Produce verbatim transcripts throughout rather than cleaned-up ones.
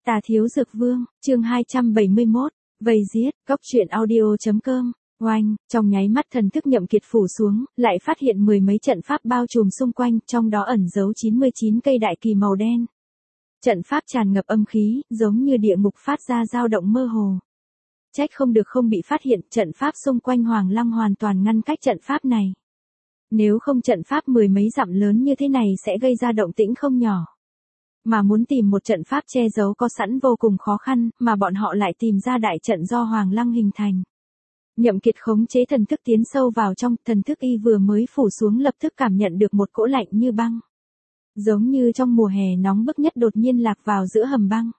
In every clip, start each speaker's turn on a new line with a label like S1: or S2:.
S1: Tà Thiếu Dược Vương, chương hai trăm bảy mươi mốt, vây giết, góc truyện audio.com, oanh, trong nháy mắt thần thức Nhậm Kiệt phủ xuống, lại phát hiện mười mấy trận pháp bao trùm xung quanh, trong đó ẩn giấu chín mươi chín cây đại kỳ màu đen. Trận pháp tràn ngập âm khí, giống như địa ngục phát ra dao động mơ hồ. Trách không được không bị phát hiện, trận pháp xung quanh Hoàng Lăng hoàn toàn ngăn cách trận pháp này. Nếu không trận pháp mười mấy dặm lớn như thế này sẽ gây ra động tĩnh không nhỏ. Mà muốn tìm một trận pháp che giấu có sẵn vô cùng khó khăn, mà bọn họ lại tìm ra đại trận do Hoàng Lăng hình thành. Nhậm Kiệt khống chế thần thức tiến sâu vào trong, thần thức y vừa mới phủ xuống lập tức cảm nhận được một cỗ lạnh như băng. Giống như trong mùa hè nóng bức nhất đột nhiên lạc vào giữa hầm băng.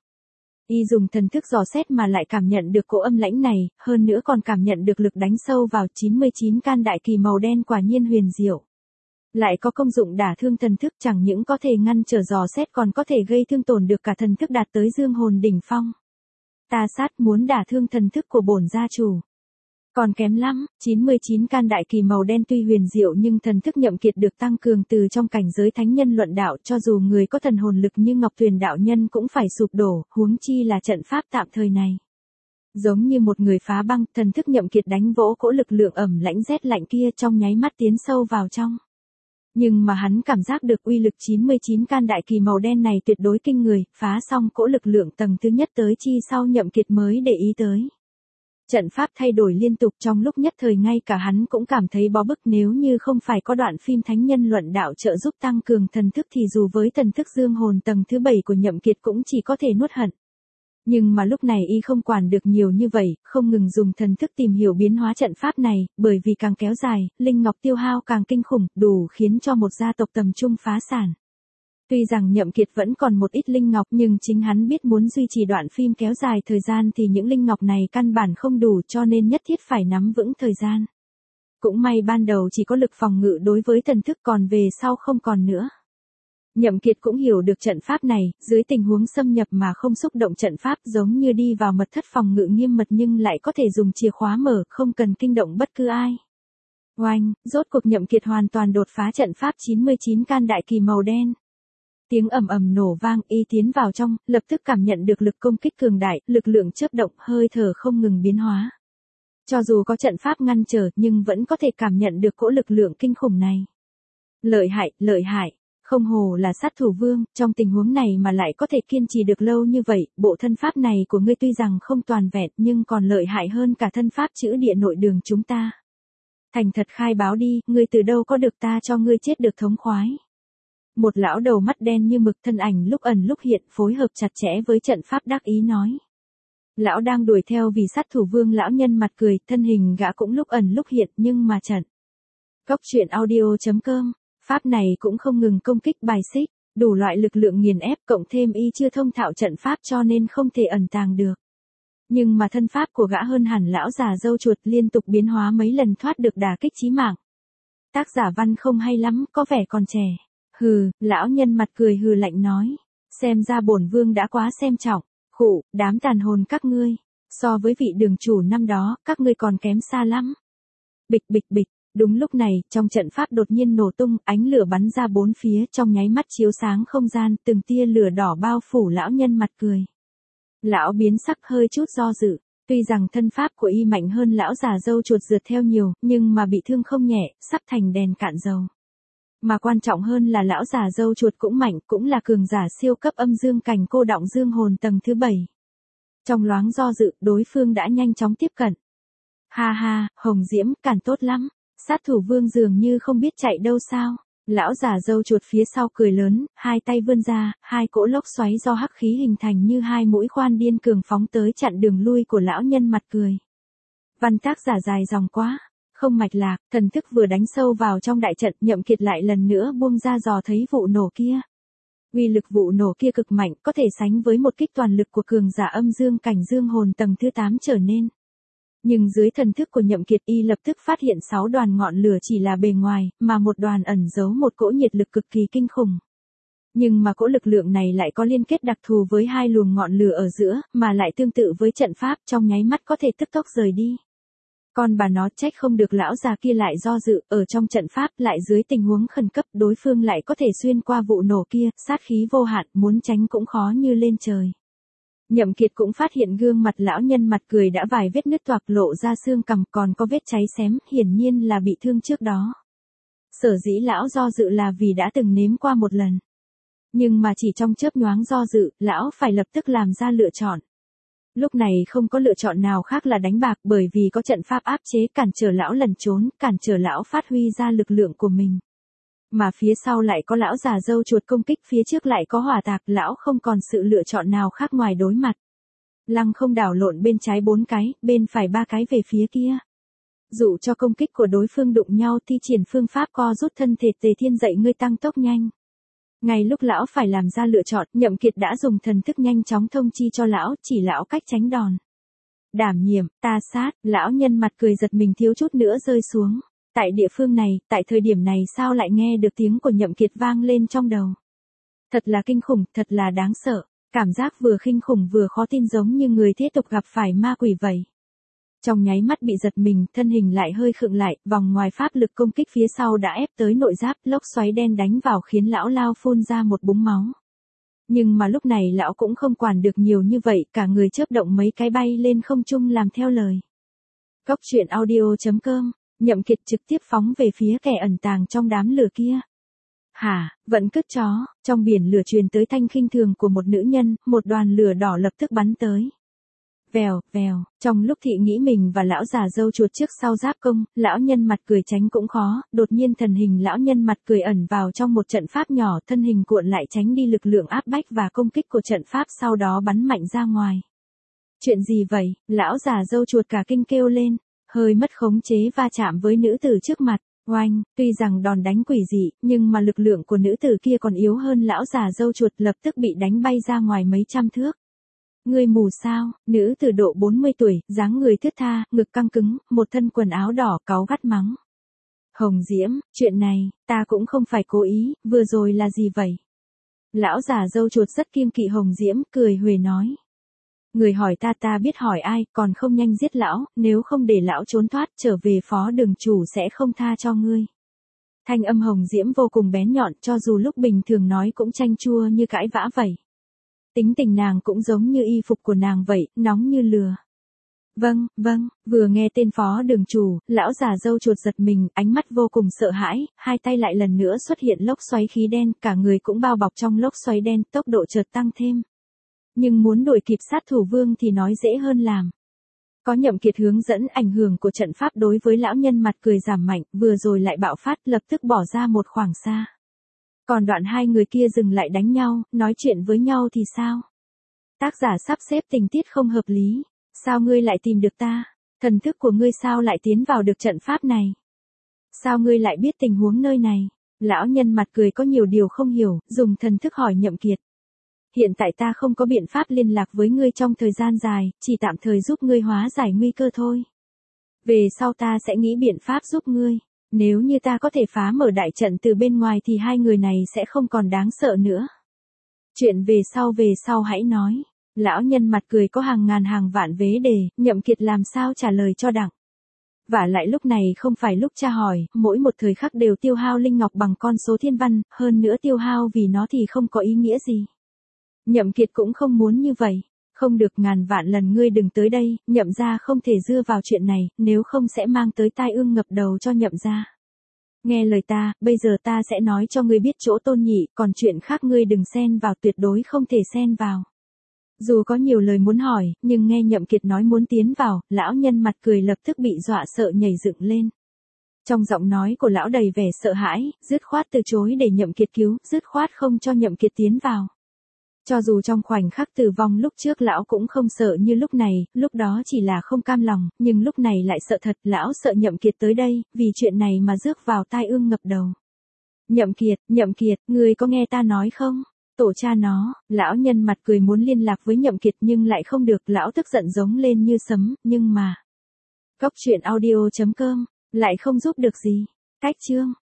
S1: Y dùng thần thức dò xét mà lại cảm nhận được cỗ âm lãnh này, hơn nữa còn cảm nhận được lực đánh sâu vào chín mươi chín can đại kỳ màu đen quả nhiên huyền diệu. Lại có công dụng đả thương thần thức, chẳng những có thể ngăn trở dò xét còn có thể gây thương tổn được cả thần thức đạt tới dương hồn đỉnh phong. Ta sát muốn đả thương thần thức của bổn gia chủ. Còn kém lắm, chín mươi chín can đại kỳ màu đen tuy huyền diệu nhưng thần thức Nhậm Kiệt được tăng cường từ trong cảnh giới thánh nhân luận đạo, cho dù người có thần hồn lực như Ngọc Tuyền đạo nhân cũng phải sụp đổ, huống chi là trận pháp tạm thời này. Giống như một người phá băng, thần thức Nhậm Kiệt đánh vỗ cỗ lực lượng ẩm lãnh rét lạnh kia trong nháy mắt tiến sâu vào trong. Nhưng mà hắn cảm giác được uy lực chín mươi chín can đại kỳ màu đen này tuyệt đối kinh người, phá xong cỗ lực lượng tầng thứ nhất tới chi sau Nhậm Kiệt mới để ý tới. Trận pháp thay đổi liên tục trong lúc nhất thời ngay cả hắn cũng cảm thấy bó bức, nếu như không phải có đoạn phim thánh nhân luận đạo trợ giúp tăng cường thần thức thì dù với thần thức dương hồn tầng thứ bảy của Nhậm Kiệt cũng chỉ có thể nuốt hận. Nhưng mà lúc này y không quản được nhiều như vậy, không ngừng dùng thần thức tìm hiểu biến hóa trận pháp này, bởi vì càng kéo dài, linh ngọc tiêu hao càng kinh khủng, đủ khiến cho một gia tộc tầm trung phá sản. Tuy rằng Nhậm Kiệt vẫn còn một ít linh ngọc nhưng chính hắn biết muốn duy trì đoạn phim kéo dài thời gian thì những linh ngọc này căn bản không đủ, cho nên nhất thiết phải nắm vững thời gian. Cũng may ban đầu chỉ có lực phòng ngự đối với thần thức, còn về sau không còn nữa. Nhậm Kiệt cũng hiểu được trận pháp này, dưới tình huống xâm nhập mà không xúc động trận pháp giống như đi vào mật thất phòng ngự nghiêm mật nhưng lại có thể dùng chìa khóa mở, không cần kinh động bất cứ ai. Oanh, rốt cuộc Nhậm Kiệt hoàn toàn đột phá trận pháp chín mươi chín can đại kỳ màu đen. Tiếng ầm ầm nổ vang, y tiến vào trong, lập tức cảm nhận được lực công kích cường đại, lực lượng chớp động, hơi thở không ngừng biến hóa. Cho dù có trận pháp ngăn trở nhưng vẫn có thể cảm nhận được cỗ lực lượng kinh khủng này. Lợi hại, lợi hại. Không hồ là sát thủ vương, trong tình huống này mà lại có thể kiên trì được lâu như vậy, bộ thân pháp này của ngươi tuy rằng không toàn vẹn nhưng còn lợi hại hơn cả thân pháp chữ địa nội đường chúng ta. Thành thật khai báo đi, ngươi từ đâu có được ta cho ngươi chết được thống khoái. Một lão đầu mắt đen như mực, thân ảnh lúc ẩn lúc hiện, phối hợp chặt chẽ với trận pháp đắc ý nói. Lão đang đuổi theo vì sát thủ vương lão nhân mặt cười, thân hình gã cũng lúc ẩn lúc hiện nhưng mà trận. Góc truyện audio.com. Pháp này cũng không ngừng công kích bài xích, đủ loại lực lượng nghiền ép, cộng thêm y chưa thông thạo trận pháp cho nên không thể ẩn tàng được. Nhưng mà thân pháp của gã hơn hẳn lão già râu chuột, liên tục biến hóa mấy lần thoát được đả kích chí mạng. Tác giả văn không hay lắm, có vẻ còn trẻ. Hừ, lão nhân mặt cười hừ lạnh nói. Xem ra bổn vương đã quá xem trọng. Khụ, đám tàn hồn các ngươi. So với vị đường chủ năm đó, các ngươi còn kém xa lắm. Bịch bịch bịch. Đúng lúc này, trong trận pháp đột nhiên nổ tung, ánh lửa bắn ra bốn phía, trong nháy mắt chiếu sáng không gian, từng tia lửa đỏ bao phủ lão nhân mặt cười. Lão biến sắc hơi chút do dự, tuy rằng thân pháp của y mạnh hơn lão già râu chuột rượt theo nhiều, nhưng mà bị thương không nhẹ, sắp thành đèn cạn dầu. Mà quan trọng hơn là lão già râu chuột cũng mạnh, cũng là cường giả siêu cấp âm dương cảnh cô đọng dương hồn tầng thứ bảy. Trong loáng do dự, đối phương đã nhanh chóng tiếp cận. Ha ha, Hồng Diễm, cản tốt lắm. Sát thủ vương dường như không biết chạy đâu sao. Lão già râu chuột phía sau cười lớn, hai tay vươn ra, hai cỗ lốc xoáy do hắc khí hình thành như hai mũi khoan điên cường phóng tới chặn đường lui của lão nhân mặt cười. Văn tác giả dài dòng quá, không mạch lạc, thần thức vừa đánh sâu vào trong đại trận, Nhậm Kiệt lại lần nữa buông ra dò thấy vụ nổ kia. Uy lực vụ nổ kia cực mạnh, có thể sánh với một kích toàn lực của cường giả âm dương cảnh dương hồn tầng thứ tám trở nên. Nhưng dưới thần thức của Nhậm Kiệt y lập tức phát hiện sáu đoàn ngọn lửa chỉ là bề ngoài, mà một đoàn ẩn giấu một cỗ nhiệt lực cực kỳ kinh khủng. Nhưng mà cỗ lực lượng này lại có liên kết đặc thù với hai luồng ngọn lửa ở giữa, mà lại tương tự với trận pháp, trong nháy mắt có thể tức tốc rời đi. Con bà nó, trách không được lão già kia lại do dự, ở trong trận pháp lại dưới tình huống khẩn cấp đối phương lại có thể xuyên qua vụ nổ kia, sát khí vô hạn, muốn tránh cũng khó như lên trời. Nhậm Kiệt cũng phát hiện gương mặt lão nhân mặt cười đã vài vết nứt toạc lộ ra xương cằm còn có vết cháy xém, hiển nhiên là bị thương trước đó. Sở dĩ lão do dự là vì đã từng nếm qua một lần. Nhưng mà chỉ trong chớp nhoáng do dự, lão phải lập tức làm ra lựa chọn. Lúc này không có lựa chọn nào khác là đánh bạc bởi vì có trận pháp áp chế cản trở lão lẩn trốn, cản trở lão phát huy ra lực lượng của mình. Mà phía sau lại có lão già râu chuột công kích, phía trước lại có hỏa tạc, lão không còn sự lựa chọn nào khác ngoài đối mặt. Lăng không đảo lộn bên trái bốn cái, bên phải ba cái về phía kia. Dụ cho công kích của đối phương đụng nhau thi triển phương pháp co rút thân thể Tề Thiên dạy ngươi tăng tốc nhanh. Ngay lúc lão phải làm ra lựa chọn, Nhậm Kiệt đã dùng thần thức nhanh chóng thông chi cho lão, chỉ lão cách tránh đòn. Đảm nhiệm, ta sát, lão nhân mặt cười giật mình thiếu chút nữa rơi xuống. Tại địa phương này, tại thời điểm này sao lại nghe được tiếng của Nhậm Kiệt vang lên trong đầu. Thật là kinh khủng, thật là đáng sợ, cảm giác vừa kinh khủng vừa khó tin giống như người thế tục gặp phải ma quỷ vậy. Trong nháy mắt bị giật mình, thân hình lại hơi khựng lại, vòng ngoài pháp lực công kích phía sau đã ép tới nội giáp, lốc xoáy đen đánh vào khiến lão lao phun ra một búng máu. Nhưng mà lúc này lão cũng không quản được nhiều như vậy, cả người chớp động mấy cái bay lên không trung làm theo lời. Cốc truyện audio chấm com, Nhậm Kiệt trực tiếp phóng về phía kẻ ẩn tàng trong đám lửa kia. Hả, vẫn cứt chó, trong biển lửa truyền tới thanh khinh thường của một nữ nhân, một đoàn lửa đỏ lập tức bắn tới. Vèo, vèo, trong lúc thị nghĩ mình và lão già râu chuột trước sau giáp công, lão nhân mặt cười tránh cũng khó, đột nhiên thần hình lão nhân mặt cười ẩn vào trong một trận pháp nhỏ, thân hình cuộn lại tránh đi lực lượng áp bách và công kích của trận pháp sau đó bắn mạnh ra ngoài. Chuyện gì vậy, lão già râu chuột cả kinh kêu lên, hơi mất khống chế va chạm với nữ tử trước mặt, oanh, tuy rằng đòn đánh quỷ dị, nhưng mà lực lượng của nữ tử kia còn yếu hơn lão già râu chuột lập tức bị đánh bay ra ngoài mấy trăm thước. Ngươi mù sao, nữ tử độ bốn mươi tuổi, dáng người thướt tha, ngực căng cứng, một thân quần áo đỏ cáu gắt mắng. Hồng Diễm, chuyện này, ta cũng không phải cố ý, vừa rồi là gì vậy? Lão già râu chuột rất kiêng kỵ Hồng Diễm, cười huề nói. Người hỏi ta ta biết hỏi ai, còn không nhanh giết lão, nếu không để lão trốn thoát trở về phó đường chủ sẽ không tha cho ngươi. Thanh âm Hồng Diễm vô cùng bén nhọn, cho dù lúc bình thường nói cũng chanh chua như cãi vã vậy. Tính tình nàng cũng giống như y phục của nàng vậy, nóng như lửa. Vâng, vâng, vừa nghe tên phó đường chủ, lão già râu chuột giật mình, ánh mắt vô cùng sợ hãi, hai tay lại lần nữa xuất hiện lốc xoáy khí đen, cả người cũng bao bọc trong lốc xoáy đen, tốc độ chợt tăng thêm. Nhưng muốn đuổi kịp sát thủ vương thì nói dễ hơn làm. Có Nhậm Kiệt hướng dẫn, ảnh hưởng của trận pháp đối với lão nhân mặt cười giảm mạnh, vừa rồi lại bạo phát, lập tức bỏ ra một khoảng xa. Còn đoạn hai người kia dừng lại đánh nhau, nói chuyện với nhau thì sao? Tác giả sắp xếp tình tiết không hợp lý. Sao ngươi lại tìm được ta? Thần thức của ngươi sao lại tiến vào được trận pháp này? Sao ngươi lại biết tình huống nơi này? Lão nhân mặt cười có nhiều điều không hiểu, dùng thần thức hỏi Nhậm Kiệt. Hiện tại ta không có biện pháp liên lạc với ngươi trong thời gian dài, chỉ tạm thời giúp ngươi hóa giải nguy cơ thôi. Về sau ta sẽ nghĩ biện pháp giúp ngươi. Nếu như ta có thể phá mở đại trận từ bên ngoài thì hai người này sẽ không còn đáng sợ nữa. Chuyện về sau về sau hãy nói. Lão nhân mặt cười có hàng ngàn hàng vạn vế đề, Nhậm Kiệt làm sao trả lời cho đặng. Vả lại lúc này không phải lúc tra hỏi, mỗi một thời khắc đều tiêu hao linh ngọc bằng con số thiên văn, hơn nữa tiêu hao vì nó thì không có ý nghĩa gì. Nhậm Kiệt cũng không muốn như vậy. Không được, ngàn vạn lần ngươi đừng tới đây, Nhậm gia không thể dưa vào chuyện này, nếu không sẽ mang tới tai ương ngập đầu cho Nhậm gia. Nghe lời ta, bây giờ ta sẽ nói cho ngươi biết chỗ Tôn Nhị, còn chuyện khác ngươi đừng xen vào, tuyệt đối không thể xen vào. Dù có nhiều lời muốn hỏi, nhưng nghe Nhậm Kiệt nói muốn tiến vào, lão nhân mặt cười lập tức bị dọa sợ nhảy dựng lên. Trong giọng nói của lão đầy vẻ sợ hãi, dứt khoát từ chối để Nhậm Kiệt cứu, dứt khoát không cho Nhậm Kiệt tiến vào. Cho dù trong khoảnh khắc tử vong lúc trước lão cũng không sợ như lúc này, lúc đó chỉ là không cam lòng, nhưng lúc này lại sợ thật, lão sợ Nhậm Kiệt tới đây, vì chuyện này mà rước vào tai ương ngập đầu. Nhậm Kiệt, Nhậm Kiệt, ngươi có nghe ta nói không? Tổ cha nó, lão nhân mặt cười muốn liên lạc với Nhậm Kiệt nhưng lại không được, lão tức giận giống lên như sấm, nhưng mà. Cốc truyện audio chấm com, lại không giúp được gì. Cách chương.